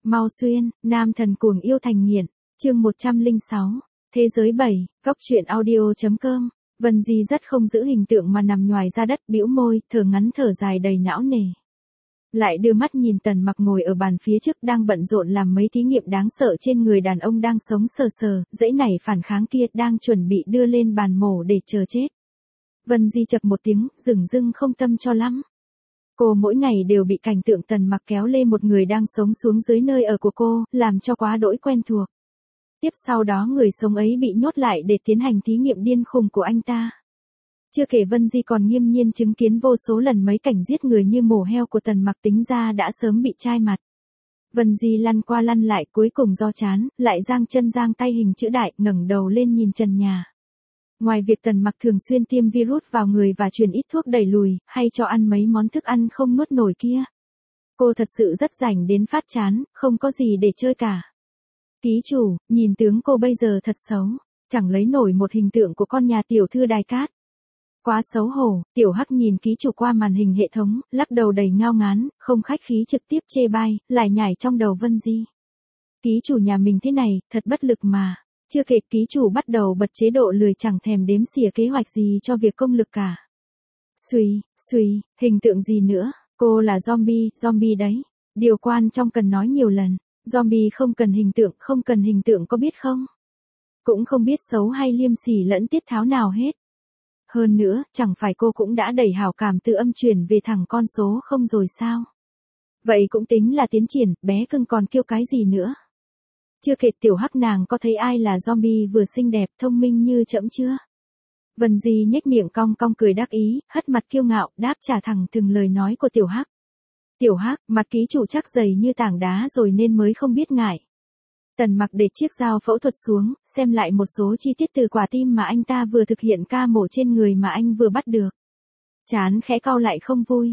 Mau xuyên, nam thần cuồng yêu thành nghiện, chương 106, thế giới 7, góc truyện audio.com. Vân Di rất không giữ hình tượng mà nằm nhoài ra đất, bĩu môi, thở ngắn thở dài đầy não nề. Lại đưa mắt nhìn Tần Mặc ngồi ở bàn phía trước đang bận rộn làm mấy thí nghiệm đáng sợ trên người đàn ông đang sống sờ sờ, dãy nảy phản kháng kia đang chuẩn bị đưa lên bàn mổ để chờ chết. Vân Di chậc một tiếng, dửng dưng không tâm cho lắm. Cô mỗi ngày đều bị cảnh tượng Tần Mặc kéo lê một người đang sống xuống dưới nơi ở của cô, làm cho quá đỗi quen thuộc. Tiếp sau đó người sống ấy bị nhốt lại để tiến hành thí nghiệm điên khùng của anh ta. Chưa kể Vân Di còn nghiêm nhiên chứng kiến vô số lần mấy cảnh giết người như mổ heo của Tần Mặc, tính ra đã sớm bị chai mặt. Vân Di lăn qua lăn lại, cuối cùng do chán, lại giang chân giang tay hình chữ đại, ngẩng đầu lên nhìn trần nhà. Ngoài việc Tần Mặc thường xuyên tiêm virus vào người và truyền ít thuốc đẩy lùi, hay cho ăn mấy món thức ăn không nuốt nổi kia, cô thật sự rất rảnh đến phát chán, không có gì để chơi cả. Ký chủ, nhìn tướng cô bây giờ thật xấu, chẳng lấy nổi một hình tượng của con nhà tiểu thư đài cát. Quá xấu hổ. Tiểu Hắc nhìn ký chủ qua màn hình hệ thống, lắc đầu đầy ngao ngán, không khách khí trực tiếp chê bai, lại nhảy trong đầu Vân Di. Ký chủ nhà mình thế này, thật bất lực mà. Chưa kịp ký chủ bắt đầu bật chế độ lười, chẳng thèm đếm xỉa kế hoạch gì cho việc công lực cả. Suy, hình tượng gì nữa, cô là zombie đấy. Điều quan trong cần nói nhiều lần, zombie không cần hình tượng có biết không? Cũng không biết xấu hay liêm sỉ lẫn tiết tháo nào hết. Hơn nữa, chẳng phải cô cũng đã đẩy hảo cảm từ âm chuyển về thẳng con số không rồi sao? Vậy cũng tính là tiến triển, bé cưng còn kêu cái gì nữa? Chưa kể Tiểu Hắc nàng có thấy ai là zombie vừa xinh đẹp thông minh như trẫm chưa? Vân Di nhếch miệng cong cong cười đắc ý, hất mặt kiêu ngạo, đáp trả thẳng từng lời nói của Tiểu Hắc. Tiểu Hắc, mặt ký chủ chắc dày như tảng đá rồi nên mới không biết ngại. Tần Mặc để chiếc dao phẫu thuật xuống, xem lại một số chi tiết từ quả tim mà anh ta vừa thực hiện ca mổ trên người mà anh vừa bắt được. Chán khẽ cau lại không vui.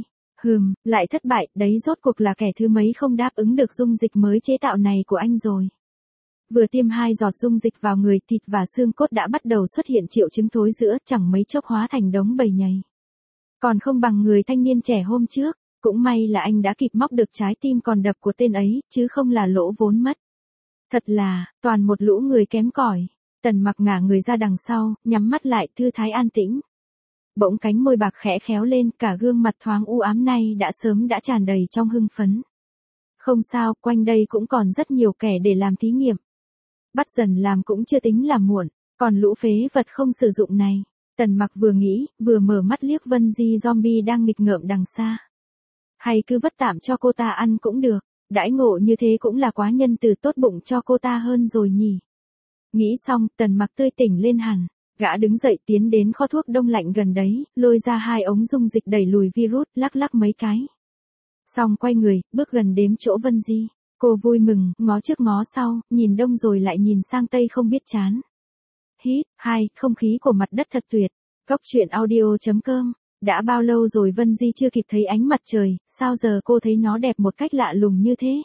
Lại thất bại, đấy rốt cuộc là kẻ thứ mấy không đáp ứng được dung dịch mới chế tạo này của anh rồi. Vừa tiêm 2 giọt dung dịch vào người, thịt và xương cốt đã bắt đầu xuất hiện triệu chứng thối rữa, chẳng mấy chốc hóa thành đống bầy nhầy. Còn không bằng người thanh niên trẻ hôm trước, cũng may là anh đã kịp móc được trái tim còn đập của tên ấy, chứ không là lỗ vốn mất. Thật là, toàn một lũ người kém cỏi. Tần Mặc ngả người ra đằng sau, nhắm mắt lại thư thái an tĩnh. Bỗng cánh môi bạc khẽ khéo lên, cả gương mặt thoáng u ám này đã sớm đã tràn đầy trong hưng phấn. Không sao, quanh đây cũng còn rất nhiều kẻ để làm thí nghiệm. Bắt dần làm cũng chưa tính là muộn, còn lũ phế vật không sử dụng này. Tần Mặc vừa nghĩ, vừa mở mắt liếc Vân Di zombie đang nghịch ngợm đằng xa. Hay cứ vất tạm cho cô ta ăn cũng được. Đãi ngộ như thế cũng là quá nhân từ, tốt bụng cho cô ta hơn rồi nhỉ. Nghĩ xong, Tần Mặc tươi tỉnh lên hẳn. Gã đứng dậy tiến đến kho thuốc đông lạnh gần đấy, lôi ra 2 ống dung dịch đẩy lùi virus, lắc mấy cái. Xong quay người, bước gần đếm chỗ Vân Di. Cô vui mừng, ngó trước ngó sau, nhìn đông rồi lại nhìn sang tây không biết chán. Hít, không khí của mặt đất thật tuyệt. Góc truyện audio.com. Đã bao lâu rồi Vân Di chưa kịp thấy ánh mặt trời, sao giờ cô thấy nó đẹp một cách lạ lùng như thế?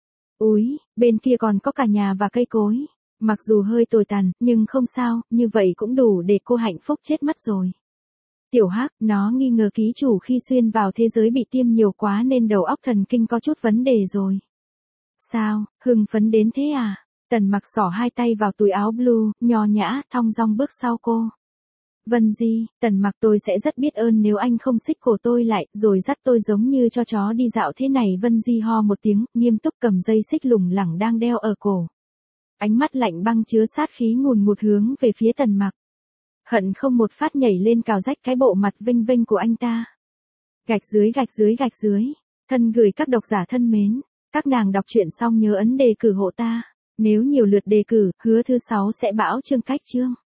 Úi, bên kia còn có cả nhà và cây cối. Mặc dù hơi tồi tàn, nhưng không sao, như vậy cũng đủ để cô hạnh phúc chết mất rồi. Tiểu Hắc, nó nghi ngờ ký chủ khi xuyên vào thế giới bị tiêm nhiều quá nên đầu óc thần kinh có chút vấn đề rồi. Sao, hưng phấn đến thế à? Tần Mặc xỏ 2 tay vào túi áo blue, nho nhã, thong dong bước sau cô. Vân Di, Tần Mặc, tôi sẽ rất biết ơn nếu anh không xích cổ tôi lại, rồi dắt tôi giống như cho chó đi dạo thế này. Vân Di ho một tiếng, nghiêm túc cầm dây xích lủng lẳng đang đeo ở cổ. Ánh mắt lạnh băng chứa sát khí ngùn ngụt hướng về phía Tần Mặc. Hận không một phát nhảy lên cào rách cái bộ mặt vênh vênh của anh ta. Gạch dưới. Thân gửi các độc giả thân mến. Các nàng đọc truyện xong nhớ ấn đề cử hộ ta. Nếu nhiều lượt đề cử, hứa thứ 6 sẽ bão chương cách chương.